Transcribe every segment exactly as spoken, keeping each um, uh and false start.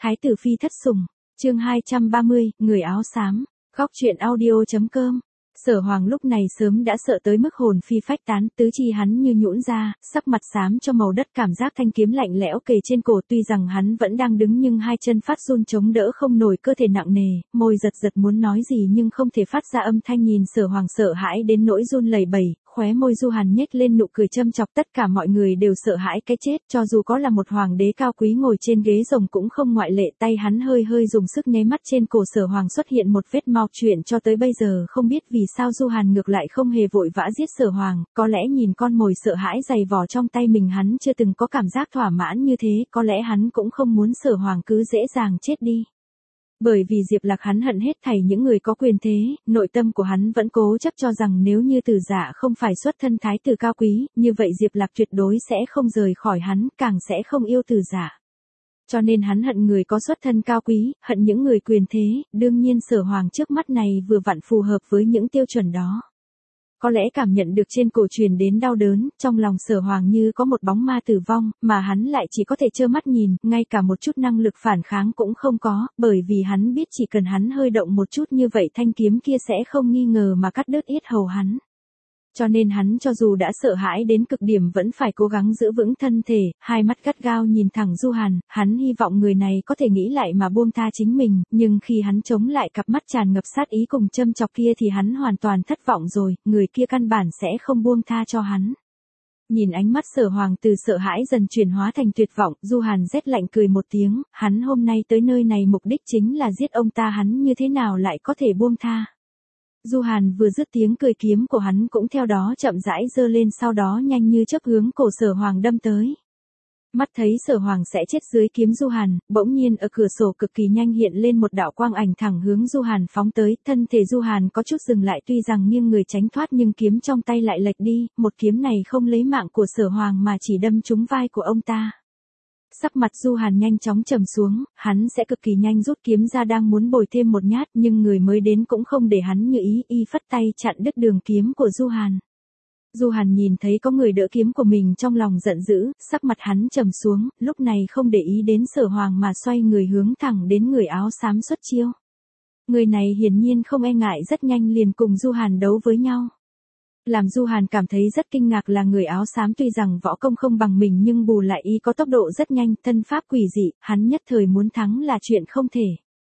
Thái tử phi thất sủng, chương hai trăm ba mươi, người áo xám, góc truyện audio.com. Sở Hoàng lúc này sớm đã sợ tới mức hồn phi phách tán, tứ chi hắn như nhũn ra, sắc mặt xám cho màu đất, cảm giác thanh kiếm lạnh lẽo kề trên cổ, tuy rằng hắn vẫn đang đứng nhưng hai chân phát run chống đỡ không nổi, cơ thể nặng nề, môi giật giật muốn nói gì nhưng không thể phát ra âm thanh, nhìn Sở Hoàng sợ hãi đến nỗi run lẩy bẩy, khóe môi Du Hàn nhếch lên nụ cười châm chọc, tất cả mọi người đều sợ hãi cái chết, cho dù có là một hoàng đế cao quý ngồi trên ghế rồng cũng không ngoại lệ. Tay hắn hơi hơi dùng sức nháy mắt, trên cổ Sở Hoàng xuất hiện một vết máu, chuyện cho tới bây giờ không biết vì sao Du Hàn ngược lại không hề vội vã giết Sở Hoàng, có lẽ nhìn con mồi sợ hãi dày vò trong tay mình hắn chưa từng có cảm giác thỏa mãn như thế, có lẽ hắn cũng không muốn Sở Hoàng cứ dễ dàng chết đi. Bởi vì Diệp Lạc hắn hận hết thảy những người có quyền thế, nội tâm của hắn vẫn cố chấp cho rằng nếu như Tử Dạ không phải xuất thân thái tử cao quý, như vậy Diệp Lạc tuyệt đối sẽ không rời khỏi hắn, càng sẽ không yêu Tử Dạ. Cho nên hắn hận người có xuất thân cao quý, hận những người quyền thế, đương nhiên Sở Hoàng trước mắt này vừa vặn phù hợp với những tiêu chuẩn đó. Có lẽ cảm nhận được trên cổ truyền đến đau đớn, trong lòng Sở Hoàng như có một bóng ma tử vong, mà hắn lại chỉ có thể trơ mắt nhìn, ngay cả một chút năng lực phản kháng cũng không có, bởi vì hắn biết chỉ cần hắn hơi động một chút như vậy thanh kiếm kia sẽ không nghi ngờ mà cắt đứt yết hầu hắn. Cho nên hắn cho dù đã sợ hãi đến cực điểm vẫn phải cố gắng giữ vững thân thể, hai mắt gắt gao nhìn thẳng Du Hàn, hắn hy vọng người này có thể nghĩ lại mà buông tha chính mình, nhưng khi hắn chống lại cặp mắt tràn ngập sát ý cùng châm chọc kia thì hắn hoàn toàn thất vọng rồi, người kia căn bản sẽ không buông tha cho hắn. Nhìn ánh mắt Sở Hoàng từ sợ hãi dần chuyển hóa thành tuyệt vọng, Du Hàn rét lạnh cười một tiếng, hắn hôm nay tới nơi này mục đích chính là giết ông ta, hắn như thế nào lại có thể buông tha. Du Hàn vừa dứt tiếng cười, kiếm của hắn cũng theo đó chậm rãi giơ lên, sau đó nhanh như chớp hướng cổ Sở Hoàng đâm tới. Mắt thấy Sở Hoàng sẽ chết dưới kiếm Du Hàn, bỗng nhiên ở cửa sổ cực kỳ nhanh hiện lên một đạo quang ảnh thẳng hướng Du Hàn phóng tới, thân thể Du Hàn có chút dừng lại, tuy rằng nghiêng người tránh thoát nhưng kiếm trong tay lại lệch đi, một kiếm này không lấy mạng của Sở Hoàng mà chỉ đâm trúng vai của ông ta. Sắc mặt Du Hàn nhanh chóng trầm xuống, hắn sẽ cực kỳ nhanh rút kiếm ra đang muốn bồi thêm một nhát, nhưng người mới đến cũng không để hắn như ý, y phất tay chặn đứt đường kiếm của Du Hàn. Du Hàn nhìn thấy có người đỡ kiếm của mình trong lòng giận dữ, sắc mặt hắn trầm xuống, lúc này không để ý đến Sở Hoàng mà xoay người hướng thẳng đến người áo xám xuất chiêu. Người này hiển nhiên không e ngại, rất nhanh liền cùng Du Hàn đấu với nhau. Làm Du Hàn cảm thấy rất kinh ngạc là người áo xám tuy rằng võ công không bằng mình nhưng bù lại y có tốc độ rất nhanh, thân pháp quỷ dị, hắn nhất thời muốn thắng là chuyện không thể.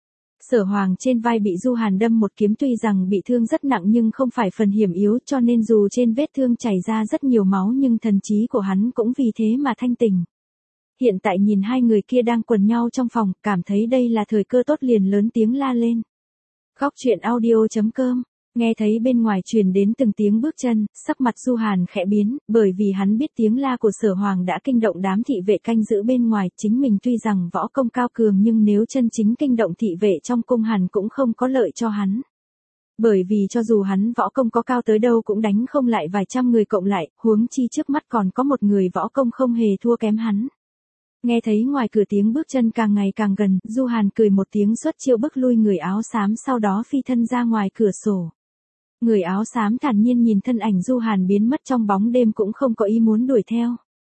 Sở Hoàng trên vai bị Du Hàn đâm một kiếm, tuy rằng bị thương rất nặng nhưng không phải phần hiểm yếu, cho nên dù trên vết thương chảy ra rất nhiều máu nhưng thần trí của hắn cũng vì thế mà thanh tỉnh. Hiện tại nhìn hai người kia đang quần nhau trong phòng, cảm thấy đây là thời cơ tốt liền lớn tiếng la lên. Góc truyện audio.com. Nghe thấy bên ngoài truyền đến từng tiếng bước chân, sắc mặt Du Hàn khẽ biến, bởi vì hắn biết tiếng la của Sở Hoàng đã kinh động đám thị vệ canh giữ bên ngoài, chính mình tuy rằng võ công cao cường nhưng nếu chân chính kinh động thị vệ trong cung hẳn cũng không có lợi cho hắn. Bởi vì cho dù hắn võ công có cao tới đâu cũng đánh không lại vài trăm người cộng lại, huống chi trước mắt còn có một người võ công không hề thua kém hắn. Nghe thấy ngoài cửa tiếng bước chân càng ngày càng gần, Du Hàn cười một tiếng xuất chiêu bức lui người áo xám, sau đó phi thân ra ngoài cửa sổ. Người áo xám thản nhiên nhìn thân ảnh Du Hàn biến mất trong bóng đêm cũng không có ý muốn đuổi theo.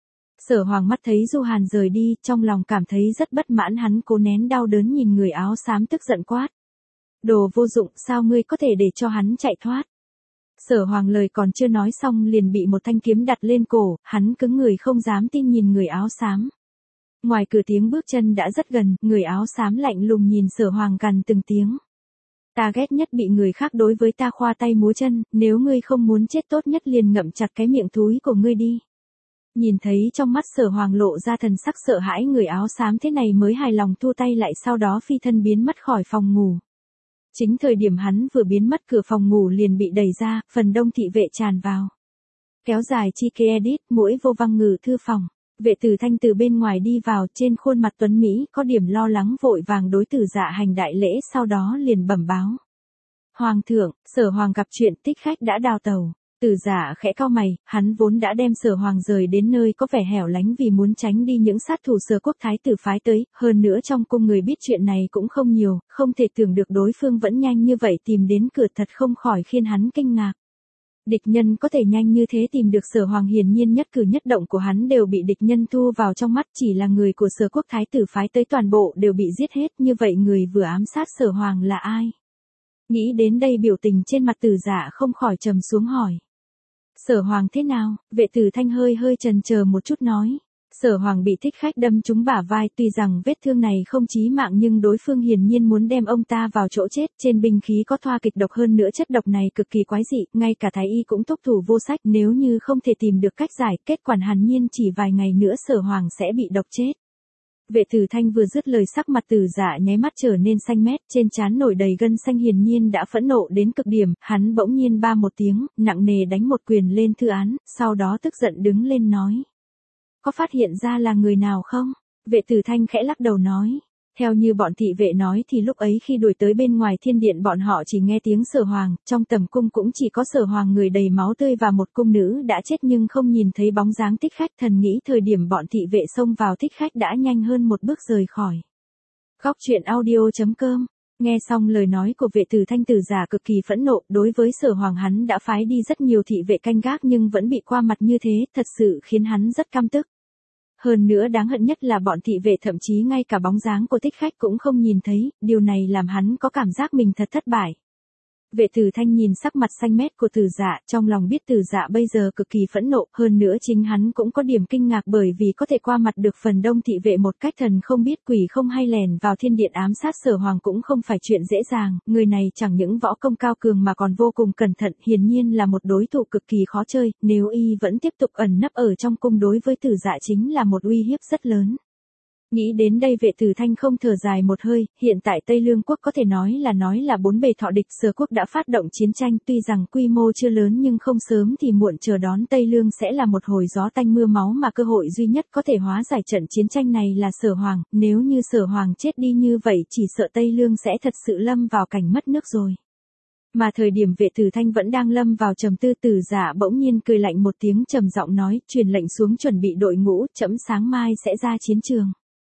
Sở Hoàng mắt thấy Du Hàn rời đi, trong lòng cảm thấy rất bất mãn, hắn cố nén đau đớn nhìn người áo xám tức giận quát. Đồ vô dụng, sao ngươi có thể để cho hắn chạy thoát? Sở Hoàng lời còn chưa nói xong liền bị một thanh kiếm đặt lên cổ, hắn cứng người không dám tin nhìn người áo xám. Ngoài cửa tiếng bước chân đã rất gần, người áo xám lạnh lùng nhìn Sở Hoàng gằn từng tiếng. Ta ghét nhất bị người khác đối với ta khoa tay múa chân, nếu ngươi không muốn chết tốt nhất liền ngậm chặt cái miệng thúi của ngươi đi. Nhìn thấy trong mắt Sở Hoàng lộ ra thần sắc sợ hãi, người áo xám thế này mới hài lòng thu tay lại, sau đó phi thân biến mất khỏi phòng ngủ. Chính thời điểm hắn vừa biến mất, cửa phòng ngủ liền bị đẩy ra, phần đông thị vệ tràn vào. Kéo dài chi kê edit, mũi vô văng ngừ thư phòng. Vệ Tử Thanh từ bên ngoài đi vào, trên khuôn mặt tuấn Mỹ có điểm lo lắng, vội vàng đối Tử Dạ hành đại lễ, sau đó liền bẩm báo. Hoàng thượng, Sở Hoàng gặp chuyện, thích khách đã đào tàu. Tử Dạ khẽ cau mày, hắn vốn đã đem Sở Hoàng rời đến nơi có vẻ hẻo lánh vì muốn tránh đi những sát thủ Sở Quốc thái tử phái tới, hơn nữa trong cung người biết chuyện này cũng không nhiều, không thể tưởng được đối phương vẫn nhanh như vậy tìm đến cửa, thật không khỏi khiến hắn kinh ngạc. Địch nhân có thể nhanh như thế tìm được Sở Hoàng, hiển nhiên nhất cử nhất động của hắn đều bị địch nhân thu vào trong mắt, chỉ là người của Sở quốc thái tử phái tới toàn bộ đều bị giết hết, như vậy người vừa ám sát Sở Hoàng là ai? Nghĩ đến đây biểu tình trên mặt Tử Dạ không khỏi trầm xuống hỏi. Sở Hoàng thế nào? Vệ Tử Thanh hơi hơi chần chờ một chút nói. Sở Hoàng bị thích khách đâm trúng bả vai, tuy rằng vết thương này không chí mạng nhưng đối phương hiển nhiên muốn đem ông ta vào chỗ chết, trên binh khí có thoa kịch độc, hơn nữa chất độc này cực kỳ quái dị, ngay cả thái y cũng thúc thủ vô sách, nếu như không thể tìm được cách giải, kết quả hẳn nhiên chỉ vài ngày nữa Sở Hoàng sẽ bị độc chết. Vệ Tử Thanh vừa dứt lời, sắc mặt Tử Dạ nháy mắt trở nên xanh mét, trên trán nổi đầy gân xanh, hiển nhiên đã phẫn nộ đến cực điểm, hắn bỗng nhiên ba một tiếng, nặng nề đánh một quyền lên thư án, sau đó tức giận đứng lên nói. Có phát hiện ra là người nào không? Vệ Tử Thanh khẽ lắc đầu nói. Theo như bọn thị vệ nói thì lúc ấy khi đuổi tới bên ngoài thiên điện bọn họ chỉ nghe tiếng Sở Hoàng, trong tầm cung cũng chỉ có Sở Hoàng người đầy máu tươi và một cung nữ đã chết nhưng không nhìn thấy bóng dáng thích khách, thần nghĩ thời điểm bọn thị vệ xông vào thích khách đã nhanh hơn một bước rời khỏi. Góc truyện audio chấm com. Nghe xong lời nói của Vệ Tử Thanh, Tử Dạ cực kỳ phẫn nộ, đối với Sở Hoàng hắn đã phái đi rất nhiều thị vệ canh gác nhưng vẫn bị qua mặt như thế, thật sự khiến hắn rất căm tức. Hơn nữa đáng hận nhất là bọn thị vệ thậm chí ngay cả bóng dáng của thích khách cũng không nhìn thấy, điều này làm hắn có cảm giác mình thật thất bại. Vệ Tử Thanh nhìn sắc mặt xanh mét của Tử Dạ, trong lòng biết Tử Dạ bây giờ cực kỳ phẫn nộ, hơn nữa chính hắn cũng có điểm kinh ngạc bởi vì có thể qua mặt được phần đông thị vệ một cách thần không biết quỷ không hay lèn vào thiên điện ám sát Sở Hoàng cũng không phải chuyện dễ dàng, người này chẳng những võ công cao cường mà còn vô cùng cẩn thận, hiển nhiên là một đối thủ cực kỳ khó chơi, nếu y vẫn tiếp tục ẩn nấp ở trong cung đối với Tử Dạ chính là một uy hiếp rất lớn. Nghĩ đến đây Vệ Tử Thanh không thở dài một hơi, hiện tại Tây Lương quốc có thể nói là nói là bốn bề thọ địch, Sở quốc đã phát động chiến tranh, tuy rằng quy mô chưa lớn nhưng không sớm thì muộn chờ đón Tây Lương sẽ là một hồi gió tanh mưa máu, mà cơ hội duy nhất có thể hóa giải trận chiến tranh này là Sở Hoàng, nếu như Sở Hoàng chết đi như vậy chỉ sợ Tây Lương sẽ thật sự lâm vào cảnh mất nước rồi. Mà thời điểm Vệ Tử Thanh vẫn đang lâm vào trầm tư, Tử Dạ bỗng nhiên cười lạnh một tiếng, trầm giọng nói, truyền lệnh xuống chuẩn bị đội ngũ, trẫm sáng mai sẽ ra chiến trường.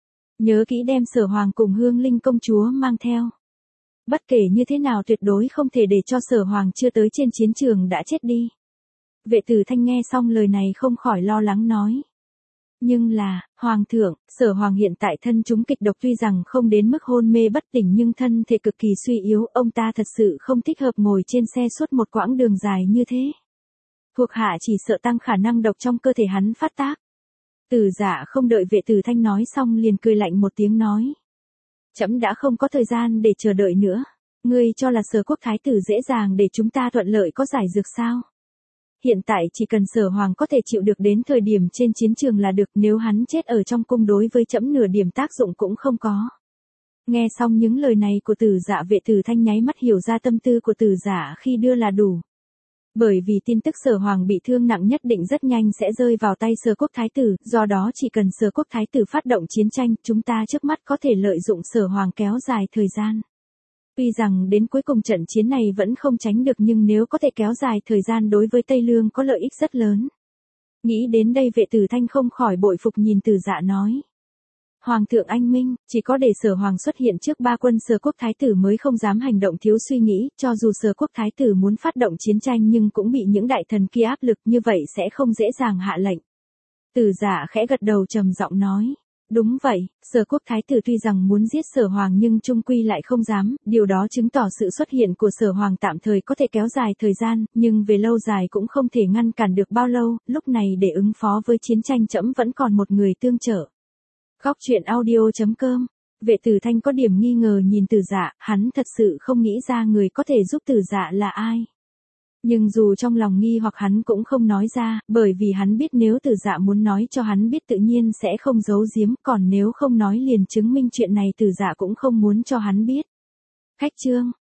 Nhớ kỹ đem Sở Hoàng cùng Hương Linh công chúa mang theo. Bất kể như thế nào tuyệt đối không thể để cho Sở Hoàng chưa tới trên chiến trường đã chết đi. Vệ Tử Thanh nghe xong lời này không khỏi lo lắng nói. Nhưng là, Hoàng thượng, Sở Hoàng hiện tại thân chúng kịch độc, tuy rằng không đến mức hôn mê bất tỉnh nhưng thân thể cực kỳ suy yếu, ông ta thật sự không thích hợp ngồi trên xe suốt một quãng đường dài như thế. Thuộc hạ chỉ sợ tăng khả năng độc trong cơ thể hắn phát tác. Tử Dạ không đợi Vệ Tử Thanh nói xong liền cười lạnh một tiếng nói. Trẫm đã không có thời gian để chờ đợi nữa. Ngươi cho là Sở quốc thái tử dễ dàng để chúng ta thuận lợi có giải dược sao? Hiện tại chỉ cần Sở Hoàng có thể chịu được đến thời điểm trên chiến trường là được, nếu hắn chết ở trong cung đối với trẫm nửa điểm tác dụng cũng không có. Nghe xong những lời này của Tử Dạ, Vệ Tử Thanh nháy mắt hiểu ra tâm tư của Tử Dạ khi đưa là đủ. Bởi vì tin tức Sở Hoàng bị thương nặng nhất định rất nhanh sẽ rơi vào tay Sở quốc thái tử, do đó chỉ cần Sở quốc thái tử phát động chiến tranh, chúng ta trước mắt có thể lợi dụng Sở Hoàng kéo dài thời gian. Tuy rằng đến cuối cùng trận chiến này vẫn không tránh được nhưng nếu có thể kéo dài thời gian đối với Tây Lương có lợi ích rất lớn. Nghĩ đến đây Vệ Tử Thanh không khỏi bội phục nhìn Tử Dạ nói. Hoàng thượng anh minh, chỉ có để Sở Hoàng xuất hiện trước ba quân Sở quốc thái tử mới không dám hành động thiếu suy nghĩ, cho dù Sở quốc thái tử muốn phát động chiến tranh nhưng cũng bị những đại thần kia áp lực, như vậy sẽ không dễ dàng hạ lệnh. Tử Dạ khẽ gật đầu trầm giọng nói. Đúng vậy, Sở quốc thái tử tuy rằng muốn giết Sở Hoàng nhưng chung quy lại không dám, điều đó chứng tỏ sự xuất hiện của Sở Hoàng tạm thời có thể kéo dài thời gian, nhưng về lâu dài cũng không thể ngăn cản được bao lâu, lúc này để ứng phó với chiến tranh trẫm vẫn còn một người tương trợ. Góc truyện audio chấm com. Vệ Tử Thanh có điểm nghi ngờ nhìn Tử Dạ, hắn thật sự không nghĩ ra người có thể giúp Tử Dạ là ai. Nhưng dù trong lòng nghi hoặc hắn cũng không nói ra, bởi vì hắn biết nếu Tử Dạ muốn nói cho hắn biết tự nhiên sẽ không giấu giếm, còn nếu không nói liền chứng minh chuyện này Tử Dạ cũng không muốn cho hắn biết. Khách trương,